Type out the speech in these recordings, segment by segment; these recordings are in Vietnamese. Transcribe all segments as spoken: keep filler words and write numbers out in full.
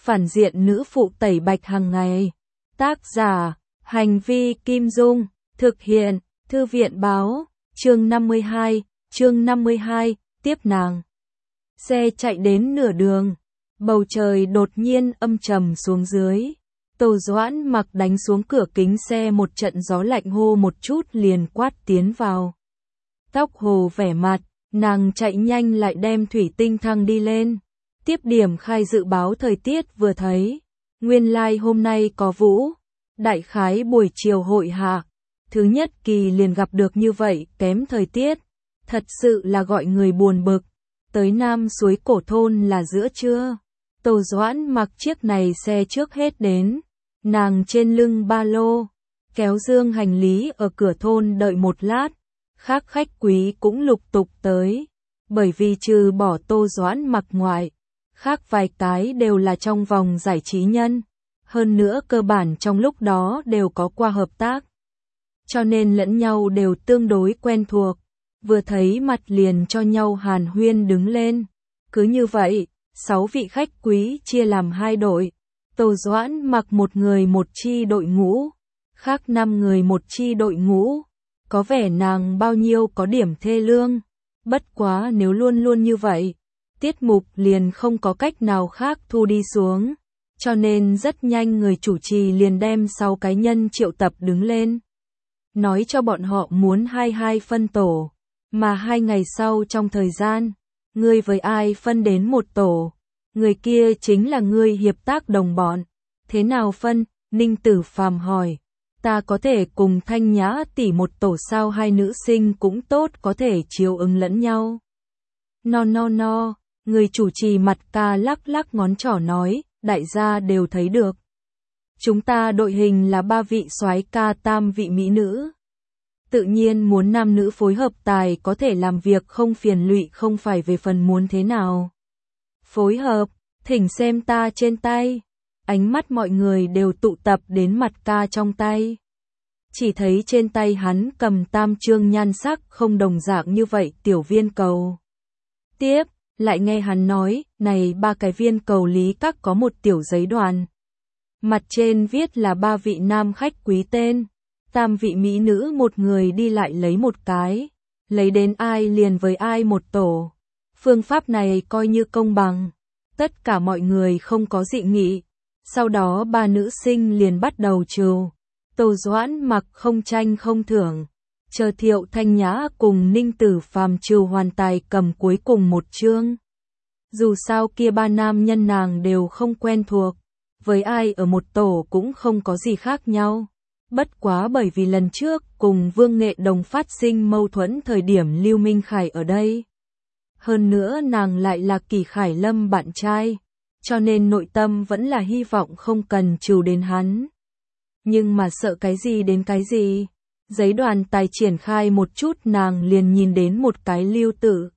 phản diện nữ phụ tẩy bạch hàng ngày. Tác giả, Hành vi Kim Dung, thực hiện, Thư viện Báo, chương năm mươi hai, chương năm mươi hai, tiếp nàng. Xe chạy đến nửa đường, bầu trời đột nhiên âm trầm xuống dưới. Tô Doãn Mặc đánh xuống cửa kính xe một trận gió lạnh hô một chút liền quát tiến vào. Tóc hồ vẻ mặt, nàng chạy nhanh lại đem thủy tinh thăng đi lên. Tiếp điểm khai dự báo thời tiết vừa thấy. Nguyên lai like hôm nay có vũ. Đại khái buổi chiều hội hạ. Thứ nhất kỳ liền gặp được như vậy kém thời tiết. Thật sự là gọi người buồn bực. Tới Nam Suối Cổ thôn là giữa trưa. Tô Doãn Mặc chiếc này xe trước hết đến. Nàng trên lưng ba lô. Kéo dương hành lý ở cửa thôn đợi một lát. Khác khách quý cũng lục tục tới. Bởi vì trừ bỏ Tô Doãn Mặc ngoại. Khác vài cái đều là trong vòng giải trí nhân. Hơn nữa cơ bản trong lúc đó đều có qua hợp tác. Cho nên lẫn nhau đều tương đối quen thuộc. Vừa thấy mặt liền cho nhau hàn huyên đứng lên. Cứ như vậy, sáu vị khách quý chia làm hai đội. Tô Doãn Mặc một người một chi đội ngũ. Khác năm người một chi đội ngũ. Có vẻ nàng bao nhiêu có điểm thê lương. Bất quá nếu luôn luôn như vậy. Tiết mục liền không có cách nào khác thu đi xuống. Cho nên rất nhanh người chủ trì liền đem sáu cái nhân triệu tập đứng lên. Nói cho bọn họ muốn hai hai phân tổ. Mà hai ngày sau trong thời gian, ngươi với ai phân đến một tổ. Người kia chính là ngươi hiệp tác đồng bọn. Thế nào phân? Ninh Tử Phàm hỏi. Ta có thể cùng Thanh Nhã tỷ một tổ sao, hai nữ sinh cũng tốt có thể chiều ứng lẫn nhau. No no no. Người chủ trì mặt ca lắc lắc ngón trỏ nói, đại gia đều thấy được. Chúng ta đội hình là ba vị soái ca tam vị mỹ nữ. Tự nhiên muốn nam nữ phối hợp tài có thể làm việc không phiền lụy, không phải về phần muốn thế nào. Phối hợp, thỉnh xem ta trên tay. Ánh mắt mọi người đều tụ tập đến mặt ca trong tay. Chỉ thấy trên tay hắn cầm tam trương nhan sắc không đồng dạng như vậy tiểu viên cầu. Tiếp. Lại nghe hắn nói, này ba cái viên cầu lý các có một tiểu giấy đoàn. Mặt trên viết là ba vị nam khách quý tên, tam vị mỹ nữ một người đi lại lấy một cái, lấy đến ai liền với ai một tổ. Phương pháp này coi như công bằng, tất cả mọi người không có dị nghị. Sau đó ba nữ sinh liền bắt đầu trừu, Tô Doãn Mặc không tranh không thưởng. Chờ Thiệu Thanh Nhã cùng Ninh Tử Phàm trừ hoàn tài cầm cuối cùng một chương. Dù sao kia ba nam nhân nàng đều không quen thuộc, với ai ở một tổ cũng không có gì khác nhau. Bất quá bởi vì lần trước cùng Vương Nghệ Đồng phát sinh mâu thuẫn thời điểm Lưu Minh Khải ở đây. Hơn nữa nàng lại là Kỳ Khải Lâm bạn trai, cho nên nội tâm vẫn là hy vọng không cần trừ đến hắn. Nhưng mà sợ cái gì đến cái gì. Giấy đoàn tài triển khai một chút nàng liền nhìn đến một cái Lưu tự.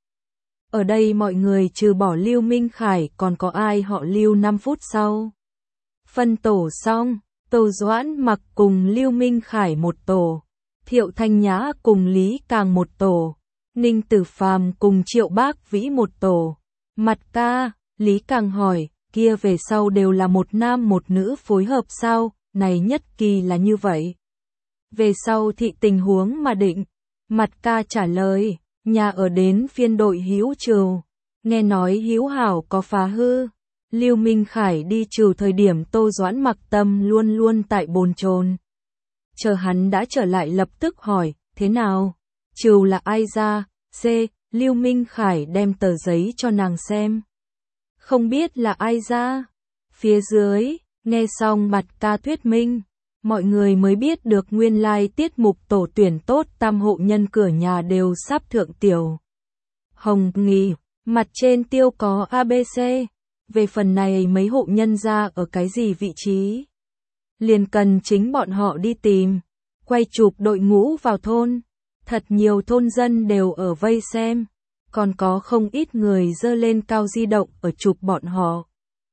Ở đây mọi người trừ bỏ Lưu Minh Khải còn có ai họ Lưu năm phút sau. Phân tổ xong, Tô Doãn Mặc cùng Lưu Minh Khải một tổ. Thiệu Thanh Nhã cùng Lý Càng một tổ. Ninh Tử Phàm cùng Triệu Bác Vĩ một tổ. Mặt ca, Lý Càng hỏi, kia về sau đều là một nam một nữ phối hợp sao, này nhất kỳ là như vậy. Về sau thị tình huống mà định. Mặt ca trả lời, nhà ở đến phiên đội Hữu Trừ. Nghe nói Hữu Hảo có phá hư. Lưu Minh Khải đi trừ thời điểm Tô Doãn Mặc tâm luôn luôn tại bồn chồn. Chờ hắn đã trở lại lập tức hỏi, thế nào? Trừ là ai ra? C. Lưu Minh Khải đem tờ giấy cho nàng xem. Không biết là ai ra? Phía dưới, nghe xong mặt ca thuyết minh. Mọi người mới biết được nguyên lai tiết mục tổ tuyển tốt tam hộ nhân cửa nhà đều sắp thượng tiểu. Hồng Nghi, mặt trên tiêu có a bê xê. Về phần này mấy hộ nhân ra ở cái gì vị trí? Liền cần chính bọn họ đi tìm. Quay chụp đội ngũ vào thôn. Thật nhiều thôn dân đều ở vây xem. Còn có không ít người dơ lên cao di động ở chụp bọn họ.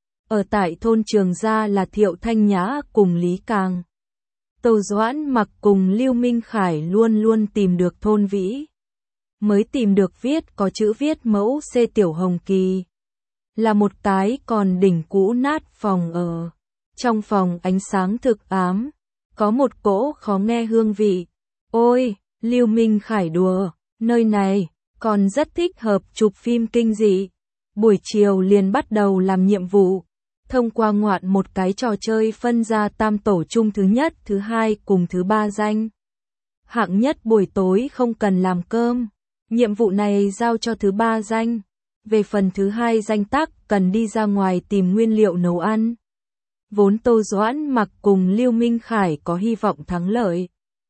Ở tại thôn Trường Gia là Thiệu Thanh Nhã cùng Lý Càng. Tô Doãn Mặc cùng Lưu Minh Khải luôn luôn tìm được thôn Vĩ. Mới tìm được viết có chữ viết mẫu C Tiểu Hồng Kỳ. là một cái còn đỉnh cũ nát phòng ở. Trong phòng ánh sáng thực ám, có một cỗ khó nghe hương vị. Ôi, Lưu Minh Khải đùa, nơi này còn rất thích hợp chụp phim kinh dị. Buổi chiều liền bắt đầu làm nhiệm vụ, thông qua ngoạn một cái trò chơi phân ra tam tổ chung thứ nhất, thứ hai cùng thứ ba danh. Hạng nhất buổi tối không cần làm cơm, nhiệm vụ này giao cho thứ ba danh. Về phần thứ hai danh tác cần đi ra ngoài tìm nguyên liệu nấu ăn. Vốn Tô Doãn Mặc cùng Lưu Minh Khải có hy vọng thắng lợi.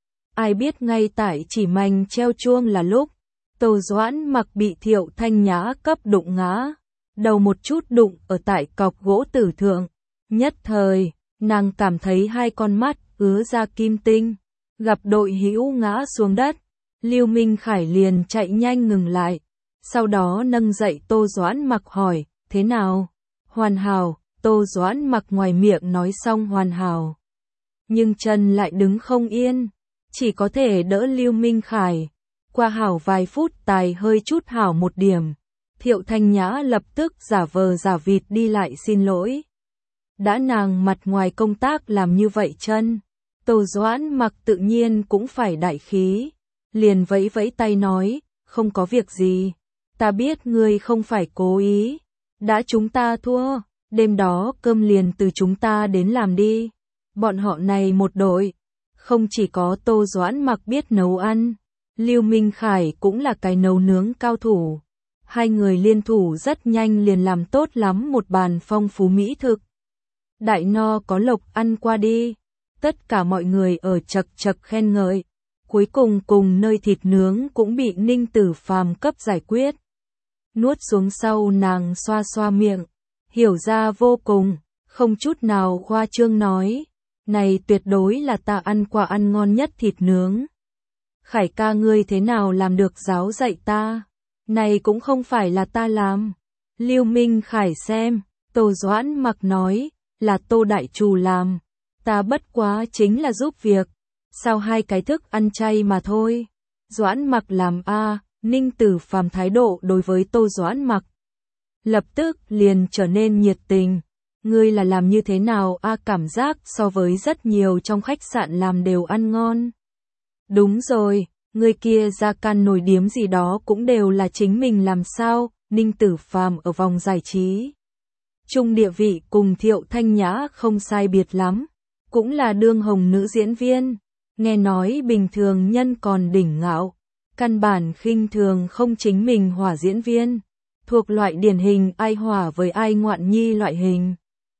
Ai biết ngay tại chỉ manh treo chuông là lúc Tô Doãn Mặc bị Thiệu Thanh Nhã cấp đụng ngã, đầu một chút đụng ở tại cọc gỗ tử thượng. Nhất thời, nàng cảm thấy hai con mắt ứa ra kim tinh, gặp đội hữu ngã xuống đất. Lưu Minh Khải liền chạy nhanh ngừng lại, sau đó nâng dậy Tô Doãn Mặc hỏi, thế nào? Hoàn hảo. Tô Doãn Mặc ngoài miệng nói xong hoàn hảo, nhưng chân lại đứng không yên, chỉ có thể đỡ Lưu Minh Khải. Qua hảo vài phút tài hơi chút hảo một điểm, Thiệu Thanh Nhã lập tức giả vờ giả vịt đi lại xin lỗi. Đã nàng mặt ngoài công tác làm như vậy chân, Tô Doãn Mặc tự nhiên cũng phải đại khí, liền vẫy vẫy tay nói, không có việc gì, ta biết ngươi không phải cố ý, đã chúng ta thua. Đêm đó cơm liền từ chúng ta đến làm đi. Bọn họ này một đội, không chỉ có Tô Doãn Mặc biết nấu ăn, Lưu Minh Khải cũng là cái nấu nướng cao thủ. Hai người liên thủ rất nhanh liền làm tốt lắm một bàn phong phú mỹ thực. Đại no có lộc ăn qua đi, tất cả mọi người ở chật chật khen ngợi. Cuối cùng cùng nơi thịt nướng cũng bị Ninh Tử Phàm cấp giải quyết. Nuốt xuống sau nàng xoa xoa miệng. Hiểu ra vô cùng, không chút nào khoa trương nói, này tuyệt đối là ta ăn qua ăn ngon nhất thịt nướng. Khải ca ngươi thế nào làm được giáo dạy ta, này cũng không phải là ta làm. Lưu Minh Khải xem, Tô Doãn Mặc nói, là Tô đại trù làm, ta bất quá chính là giúp việc, sao hai cái thức ăn chay mà thôi. Doãn Mặc làm a, Ninh Tử Phàm thái độ đối với Tô Doãn Mặc lập tức liền trở nên nhiệt tình. Ngươi là làm như thế nào a? À, cảm giác so với rất nhiều trong khách sạn làm đều ăn ngon. Đúng rồi, ngươi kia ra can nồi điếm gì đó cũng đều là chính mình làm sao? Ninh Tử Phàm ở vòng giải trí chung địa vị cùng Thiệu Thanh Nhã không sai biệt lắm, cũng là đương hồng nữ diễn viên. Nghe nói bình thường nhân còn đỉnh ngạo, căn bản khinh thường không chính mình hỏa diễn viên, thuộc loại điển hình ai hỏa với ai ngoạn nhi loại hình.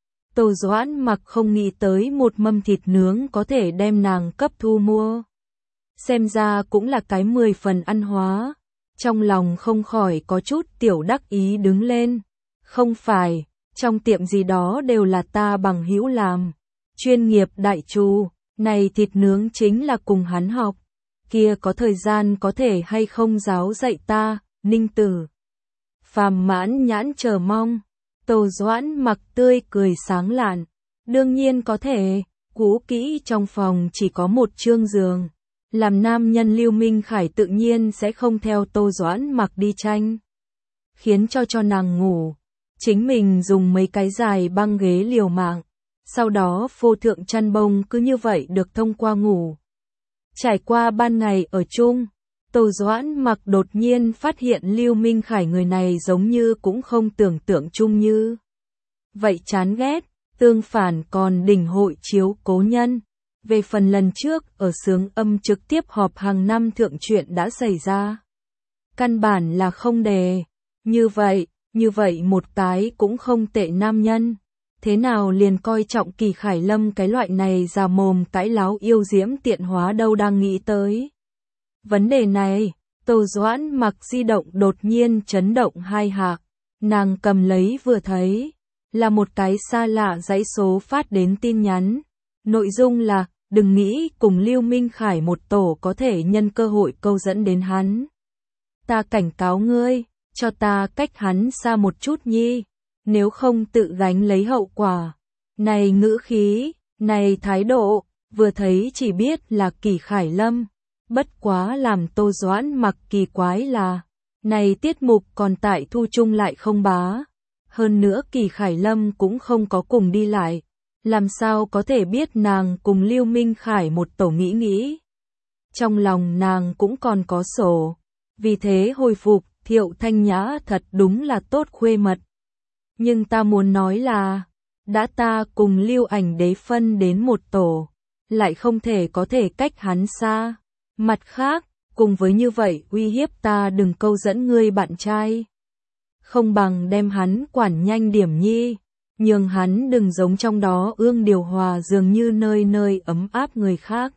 Tô Doãn Mặc không nghĩ tới một mâm thịt nướng có thể đem nàng cấp thu mua. Xem ra cũng là cái mười phần ăn hóa. Trong lòng không khỏi có chút tiểu đắc ý đứng lên. Không phải, trong tiệm gì đó đều là ta bằng hữu làm. Chuyên nghiệp đại trù, này thịt nướng chính là cùng hắn học. Kia có thời gian có thể hay không giáo dạy ta, Ninh Tử Phàm mãn nhãn chờ mong. Tô Doãn Mặc tươi cười sáng lạn. Đương nhiên có thể, cũ kỹ trong phòng chỉ có một chương giường. Làm nam nhân Lưu Minh Khải tự nhiên sẽ không theo Tô Doãn Mặc đi tranh. Khiến cho cho nàng ngủ. Chính mình dùng mấy cái dài băng ghế liều mạng. Sau đó phô thượng chăn bông cứ như vậy được thông qua ngủ. Trải qua ban ngày ở chung, Tô Doãn Mặc đột nhiên phát hiện Lưu Minh Khải người này giống như cũng không tưởng tượng chung như vậy chán ghét, tương phản còn đỉnh hội chiếu cố nhân. Về phần lần trước ở xướng âm trực tiếp họp hàng năm thượng chuyện đã xảy ra. Căn bản là không đề. Như vậy, như vậy một cái cũng không tệ nam nhân. Thế nào liền coi trọng Kỳ Khải Lâm cái loại này già mồm cãi láo yêu diễm tiện hóa đâu đang nghĩ tới. Vấn đề này, Tô Doãn Mặc di động đột nhiên chấn động hai hạ. Nàng cầm lấy vừa thấy, là một cái xa lạ dãy số phát đến tin nhắn. Nội dung là, đừng nghĩ cùng Lưu Minh Khải một tổ có thể nhân cơ hội câu dẫn đến hắn. Ta cảnh cáo ngươi, cho ta cách hắn xa một chút nhi, nếu không tự gánh lấy hậu quả. Này ngữ khí, này thái độ, vừa thấy chỉ biết là Kỳ Khải Lâm. Bất quá làm Tô Doãn Mặc kỳ quái là, này tiết mục còn tại thu chung lại không bá. Hơn nữa Kỳ Khải Lâm cũng không có cùng đi lại, làm sao có thể biết nàng cùng Lưu Minh Khải một tổ nghĩ nghĩ. Trong lòng nàng cũng còn có sổ, vì thế hồi phục, Thiệu Thanh Nhã thật đúng là tốt khuê mật. Nhưng ta muốn nói là, đã ta cùng Lưu Ảnh Đế phân đến một tổ, lại không thể có thể cách hắn xa. Mặt khác, cùng với như vậy uy hiếp ta đừng câu dẫn ngươi bạn trai. Không bằng đem hắn quản nhanh điểm nhi, nhường hắn đừng giống trong đó ương điều hòa dường như nơi nơi ấm áp người khác.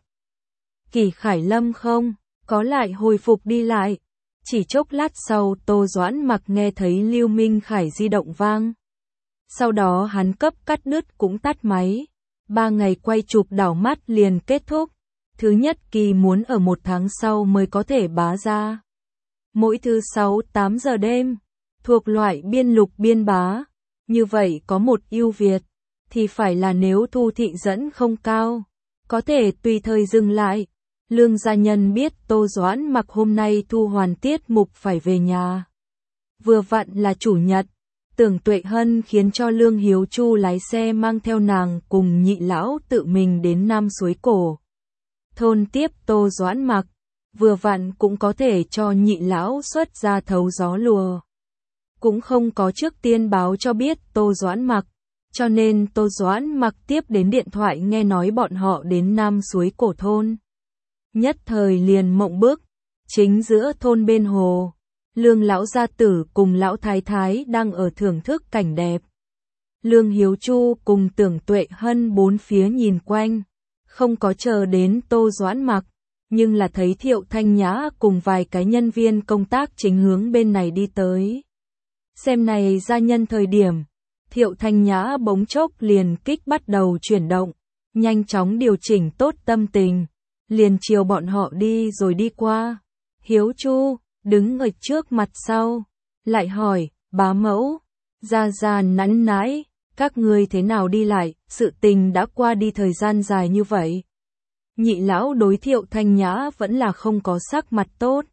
Kỳ Khải Lâm không có lại hồi phục đi lại. Chỉ chốc lát sau Tô Doãn Mặc nghe thấy Lưu Minh Khải di động vang. Sau đó hắn cấp cắt đứt cũng tắt máy. Ba ngày quay chụp đảo mắt liền kết thúc. Thứ nhất kỳ muốn ở một tháng sau mới có thể bá ra. Mỗi thứ sáu tám giờ đêm, thuộc loại biên lục biên bá. Như vậy có một ưu việt, thì phải là nếu thu thị dẫn không cao, có thể tùy thời dừng lại. Lương gia nhân biết Tô Doãn Mặc hôm nay thu hoàn tiết mục phải về nhà. Vừa vặn là chủ nhật, Tưởng Tuệ Hân khiến cho Lương Hiếu Chu lái xe mang theo nàng cùng nhị lão tự mình đến Nam Suối Cổ. Thôn tiếp Tô Doãn Mặc, vừa vặn cũng có thể cho nhị lão xuất ra thấu gió lùa. Cũng không có trước tiên báo cho biết Tô Doãn Mặc, cho nên Tô Doãn Mặc tiếp đến điện thoại nghe nói bọn họ đến Nam Suối Cổ thôn. Nhất thời liền mộng bức, chính giữa thôn bên hồ, Lương lão gia tử cùng lão thái thái đang ở thưởng thức cảnh đẹp. Lương Hiếu Chu cùng Tưởng Tuệ Hân bốn phía nhìn quanh, không có chờ đến Tô Doãn Mặc, nhưng là thấy Thiệu Thanh Nhã cùng vài cái nhân viên công tác chính hướng bên này đi tới. Xem này gia nhân thời điểm, Thiệu Thanh Nhã bỗng chốc liền kích bắt đầu chuyển động, nhanh chóng điều chỉnh tốt tâm tình, liền chiều bọn họ đi rồi đi qua. Hiếu Chu đứng ở trước mặt sau, lại hỏi, bá mẫu, gia gia nắn nãi, các ngươi thế nào đi lại, sự tình đã qua đi thời gian dài như vậy. Nhị lão đối Thiệu Thanh Nhã vẫn là không có sắc mặt tốt,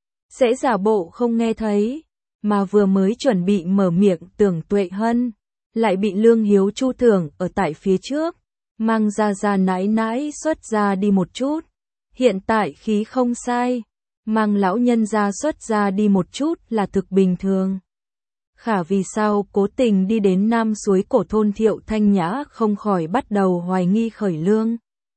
sẽ giả bộ không nghe thấy, mà vừa mới chuẩn bị mở miệng Tưởng Tuệ Hân, lại bị Lương Hiếu Chu thưởng ở tại phía trước, mang gia gia nãi nãi xuất ra đi một chút. Hiện tại khí không sai, mang lão nhân ra xuất ra đi một chút là thực bình thường. Khả vì sao cố tình đi đến Nam Suối Cổ thôn Thiệu Thanh Nhã không khỏi bắt đầu hoài nghi khởi Lương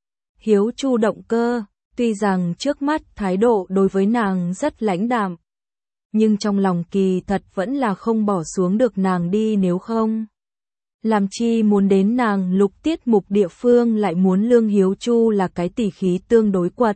Hiếu Chu động cơ, tuy rằng trước mắt thái độ đối với nàng rất lãnh đạm, nhưng trong lòng kỳ thật vẫn là không bỏ xuống được nàng đi, nếu không làm chi muốn đến nàng lục tiết mục địa phương lại muốn Lương Hiếu Chu là cái tỉ khí tương đối quật.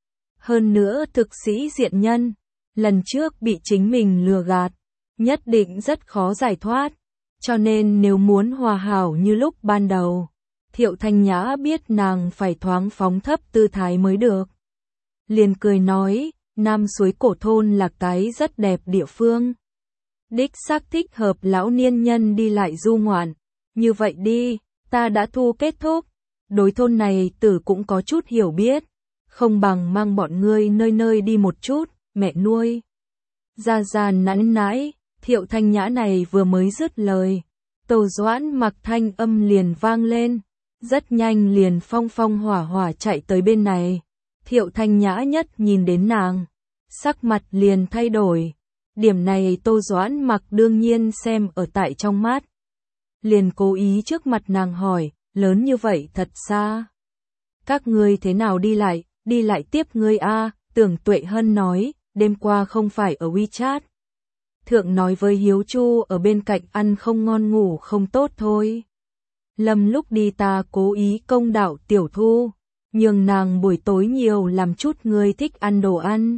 Hơn nữa thực sĩ diện nhân, lần trước bị chính mình lừa gạt, nhất định rất khó giải thoát, cho nên nếu muốn hòa hảo như lúc ban đầu, Thiệu Thanh Nhã biết nàng phải thoáng phóng thấp tư thái mới được. Liền cười nói, Nam Suối Cổ thôn là cái rất đẹp địa phương. Đích xác thích hợp lão niên nhân đi lại du ngoạn. Như vậy đi, ta đã thu kết thúc, đối thôn này tử cũng có chút hiểu biết, không bằng mang bọn ngươi nơi nơi đi một chút, mẹ nuôi. Gia gia nắn nãi, Thiệu Thanh Nhã này vừa mới dứt lời, Tô Doãn Mặc thanh âm liền vang lên, rất nhanh liền phong phong hỏa hỏa chạy tới bên này. Thiệu Thanh Nhã nhất nhìn đến nàng, sắc mặt liền thay đổi, điểm này Tô Doãn Mặc đương nhiên xem ở tại trong mắt. Liền cố ý trước mặt nàng hỏi, lớn như vậy thật xa. Các ngươi thế nào đi lại, đi lại tiếp ngươi a? Tưởng Tuệ Hân nói, đêm qua không phải ở WeChat. Thượng nói với Hiếu Chu ở bên cạnh ăn không ngon ngủ không tốt thôi. Lâm lúc đi ta cố ý công đạo Tiểu Thu, nhường nàng buổi tối nhiều làm chút ngươi thích ăn đồ ăn.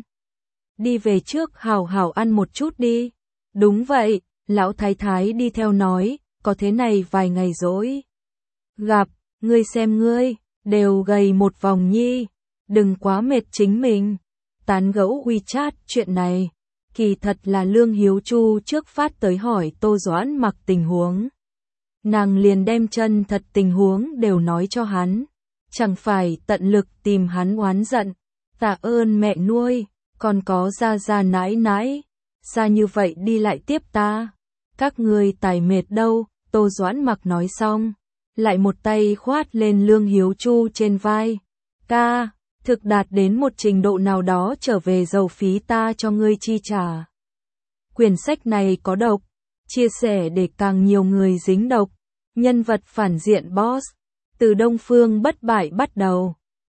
Đi về trước hảo hảo ăn một chút đi. Đúng vậy, lão thái thái đi theo nói, có thế này vài ngày rồi. Gặp, ngươi xem ngươi, đều gầy một vòng nhi, đừng quá mệt chính mình. Tán gẫu WeChat chuyện này, kỳ thật là Lương Hiếu Chu trước phát tới hỏi Tô Doãn Mặc tình huống. Nàng liền đem chân thật tình huống đều nói cho hắn, chẳng phải tận lực tìm hắn oán giận, tạ ơn mẹ nuôi, còn có gia gia nãi nãi, xa như vậy đi lại tiếp ta, Các ngươi tài mệt đâu, Tô Doãn Mặc nói xong, lại một tay khoát lên Lương Hiếu Chu trên vai. Ca, thực đạt đến một trình độ nào đó trở về dầu phí ta cho ngươi chi trả. Quyển sách này có độc, chia sẻ để càng nhiều người dính độc. Nhân vật phản diện boss, từ Đông Phương Bất Bại bắt đầu.